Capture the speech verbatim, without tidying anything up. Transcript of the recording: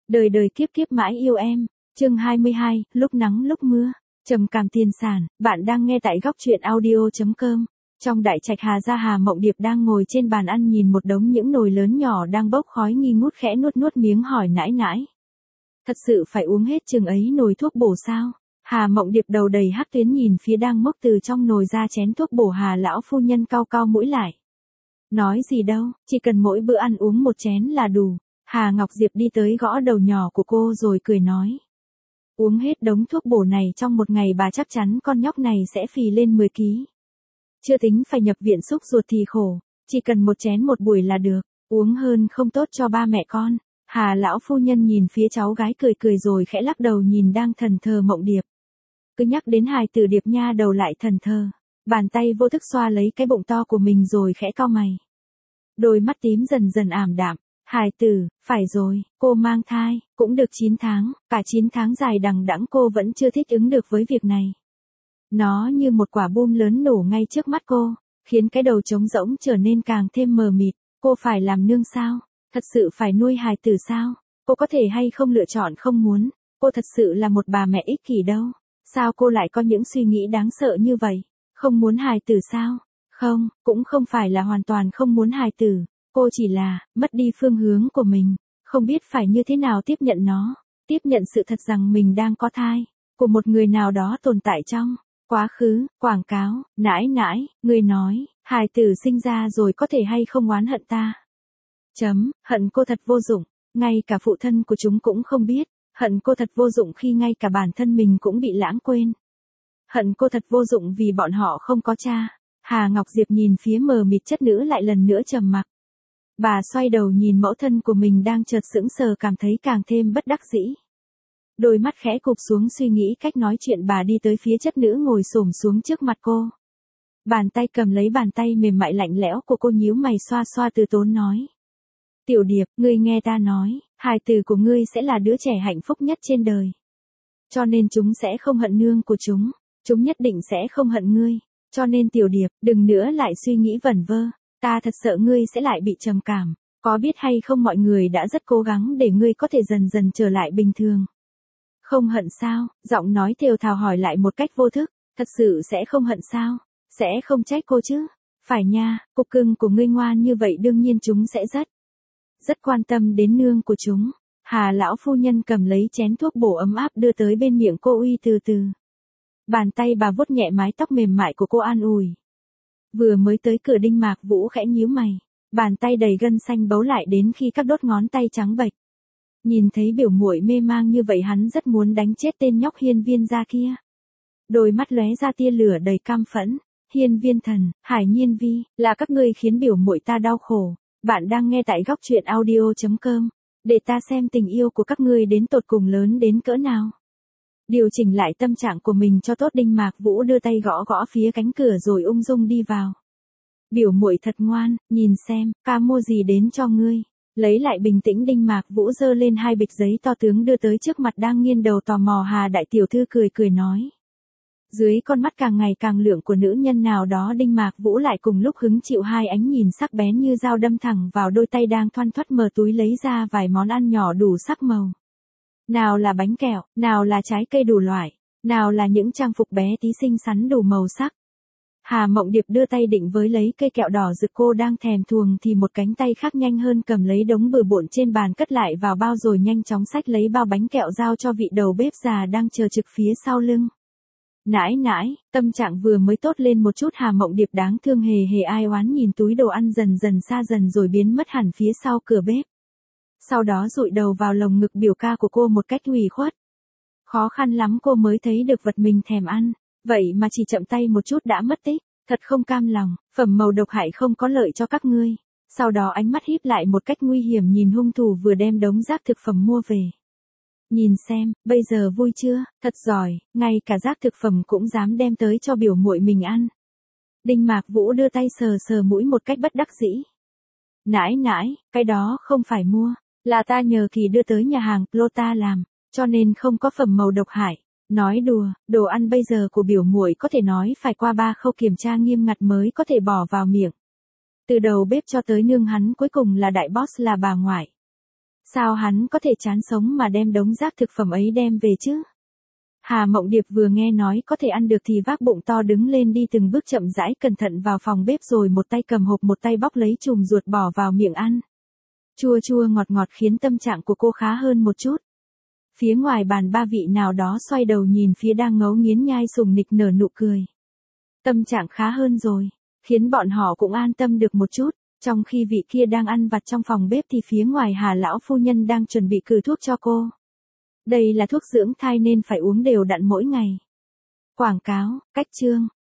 Đời đời kiếp kiếp mãi yêu em. Chương hai mươi hai, lúc nắng lúc mưa. Trầm cảm tiền sản, bạn đang nghe tại góc truyện audio chấm com. Trong đại trạch Hà gia, Hà Mộng Điệp đang ngồi trên bàn ăn nhìn một đống những nồi lớn nhỏ đang bốc khói nghi ngút, khẽ nuốt nuốt miếng hỏi nãi nãi. Thật sự phải uống hết chừng ấy nồi thuốc bổ sao? Hà Mộng Điệp đầu đầy hắc tuyến nhìn phía đang mốc từ trong nồi ra chén thuốc bổ. Hà lão phu nhân cau cau mũi lại. Nói gì đâu, chỉ cần mỗi bữa ăn uống một chén là đủ. Hà Ngọc Diệp đi tới gõ đầu nhỏ của cô rồi cười nói. Uống hết đống thuốc bổ này trong một ngày bà chắc chắn con nhóc này sẽ phì lên mười ký. Chưa tính phải nhập viện xúc ruột thì khổ, chỉ cần một chén một buổi là được, uống hơn không tốt cho ba mẹ con. Hà lão phu nhân nhìn phía cháu gái cười cười rồi khẽ lắc đầu nhìn đang thần thờ Mộng Điệp. Cứ nhắc đến hài tử Điệp nha đầu lại thần thờ, bàn tay vô thức xoa lấy cái bụng to của mình rồi khẽ cau mày. Đôi mắt tím dần dần ảm đạm. Hài tử, phải rồi, cô mang thai, cũng được chín tháng, cả chín tháng dài đằng đẵng cô vẫn chưa thích ứng được với việc này. Nó như một quả bom lớn nổ ngay trước mắt cô, khiến cái đầu trống rỗng trở nên càng thêm mờ mịt. Cô phải làm nương sao? Thật sự phải nuôi hài tử sao? Cô có thể hay không lựa chọn không muốn? Cô thật sự là một bà mẹ ích kỷ đâu. Sao cô lại có những suy nghĩ đáng sợ như vậy? Không muốn hài tử sao? Không, cũng không phải là hoàn toàn không muốn hài tử. Cô chỉ là, mất đi phương hướng của mình, không biết phải như thế nào tiếp nhận nó, tiếp nhận sự thật rằng mình đang có thai, của một người nào đó tồn tại trong quá khứ. Quảng cáo, nãi nãi, người nói, hài tử sinh ra rồi có thể hay không oán hận ta. Chấm, hận cô thật vô dụng, ngay cả phụ thân của chúng cũng không biết, hận cô thật vô dụng khi ngay cả bản thân mình cũng bị lãng quên. Hận cô thật vô dụng vì bọn họ không có cha. Hà Ngọc Diệp nhìn phía mờ mịt chất nữ lại lần nữa trầm mặc. Bà xoay đầu nhìn mẫu thân của mình đang chợt sững sờ, cảm thấy càng thêm bất đắc dĩ. Đôi mắt khẽ cụp xuống suy nghĩ cách nói chuyện, bà đi tới phía chất nữ ngồi xổm xuống trước mặt cô. Bàn tay cầm lấy bàn tay mềm mại lạnh lẽo của cô, nhíu mày xoa xoa từ tốn nói. Tiểu Điệp, ngươi nghe ta nói, hài tử của ngươi sẽ là đứa trẻ hạnh phúc nhất trên đời. Cho nên chúng sẽ không hận nương của chúng, chúng nhất định sẽ không hận ngươi. Cho nên Tiểu Điệp, đừng nữa lại suy nghĩ vẩn vơ. Ta thật sợ ngươi sẽ lại bị trầm cảm, có biết hay không mọi người đã rất cố gắng để ngươi có thể dần dần trở lại bình thường. Không hận sao? Giọng nói thều thào hỏi lại một cách vô thức, thật sự sẽ không hận sao? Sẽ không trách cô chứ? Phải nha, cục cưng của ngươi ngoan như vậy đương nhiên chúng sẽ rất, rất quan tâm đến nương của chúng. Hà lão phu nhân cầm lấy chén thuốc bổ ấm áp đưa tới bên miệng cô uy từ từ. Bàn tay bà vuốt nhẹ mái tóc mềm mại của cô an ủi. Vừa mới tới cửa, Đinh Mạc Vũ khẽ nhíu mày, bàn tay đầy gân xanh bấu lại đến khi các đốt ngón tay trắng bệch. Nhìn thấy biểu muội mê mang như vậy, hắn rất muốn đánh chết tên nhóc Hiên Viên gia kia. Đôi mắt lóe ra tia lửa đầy căm phẫn. Hiên Viên Thần, Hải Nhiên Vi, là các ngươi khiến biểu muội ta đau khổ. Bạn đang nghe tại góc truyện audio chấm com, để ta xem tình yêu của các ngươi đến tột cùng lớn đến cỡ nào. Điều chỉnh lại tâm trạng của mình cho tốt, Đinh Mạc Vũ đưa tay gõ gõ phía cánh cửa rồi ung dung đi vào. Biểu muội thật ngoan, nhìn xem, ca mua gì đến cho ngươi. Lấy lại bình tĩnh, Đinh Mạc Vũ giơ lên hai bịch giấy to tướng đưa tới trước mặt đang nghiêng đầu tò mò Hà đại tiểu thư, cười cười nói. Dưới con mắt càng ngày càng lượm của nữ nhân nào đó, Đinh Mạc Vũ lại cùng lúc hứng chịu hai ánh nhìn sắc bén như dao đâm thẳng vào đôi tay đang thoăn thoắt mở túi lấy ra vài món ăn nhỏ đủ sắc màu. Nào là bánh kẹo, nào là trái cây đủ loại, nào là những trang phục bé tí xinh xắn đủ màu sắc. Hà Mộng Điệp đưa tay định với lấy cây kẹo đỏ rực cô đang thèm thuồng thì một cánh tay khác nhanh hơn cầm lấy đống bừa bộn trên bàn cất lại vào bao rồi nhanh chóng xách lấy bao bánh kẹo giao cho vị đầu bếp già đang chờ trực phía sau lưng. Nãi nãi, tâm trạng vừa mới tốt lên một chút, Hà Mộng Điệp đáng thương hề hề ai oán nhìn túi đồ ăn dần dần xa dần rồi biến mất hẳn phía sau cửa bếp. Sau đó dụi đầu vào lồng ngực biểu ca của cô một cách ủy khuất. Khó khăn lắm cô mới thấy được vật mình thèm ăn, vậy mà chỉ chậm tay một chút đã mất tích, thật không cam lòng, phẩm màu độc hại không có lợi cho các ngươi. Sau đó ánh mắt híp lại một cách nguy hiểm nhìn hung thủ vừa đem đống rác thực phẩm mua về. Nhìn xem, bây giờ vui chưa, thật giỏi, ngay cả rác thực phẩm cũng dám đem tới cho biểu muội mình ăn. Đinh Mạc Vũ đưa tay sờ sờ mũi một cách bất đắc dĩ. Nãi nãi, cái đó không phải mua, là ta nhờ Kỳ đưa tới nhà hàng Plota làm, cho nên không có phẩm màu độc hại. Nói đùa, đồ ăn bây giờ của biểu muội có thể nói phải qua ba khâu kiểm tra nghiêm ngặt mới có thể bỏ vào miệng. Từ đầu bếp cho tới nương hắn, cuối cùng là đại boss là bà ngoại. Sao hắn có thể chán sống mà đem đống rác thực phẩm ấy đem về chứ? Hà Mộng Điệp vừa nghe nói có thể ăn được thì vác bụng to đứng lên đi từng bước chậm rãi cẩn thận vào phòng bếp rồi một tay cầm hộp một tay bóc lấy chùm ruột bỏ vào miệng ăn. Chua chua ngọt ngọt khiến tâm trạng của cô khá hơn một chút. Phía ngoài bàn ba vị nào đó xoay đầu nhìn phía đang ngấu nghiến nhai sùng nịch nở nụ cười. Tâm trạng khá hơn rồi, khiến bọn họ cũng an tâm được một chút. Trong khi vị kia đang ăn vặt trong phòng bếp thì phía ngoài Hà lão phu nhân đang chuẩn bị cử thuốc cho cô. Đây là thuốc dưỡng thai nên phải uống đều đặn mỗi ngày. Quảng cáo, cách chương.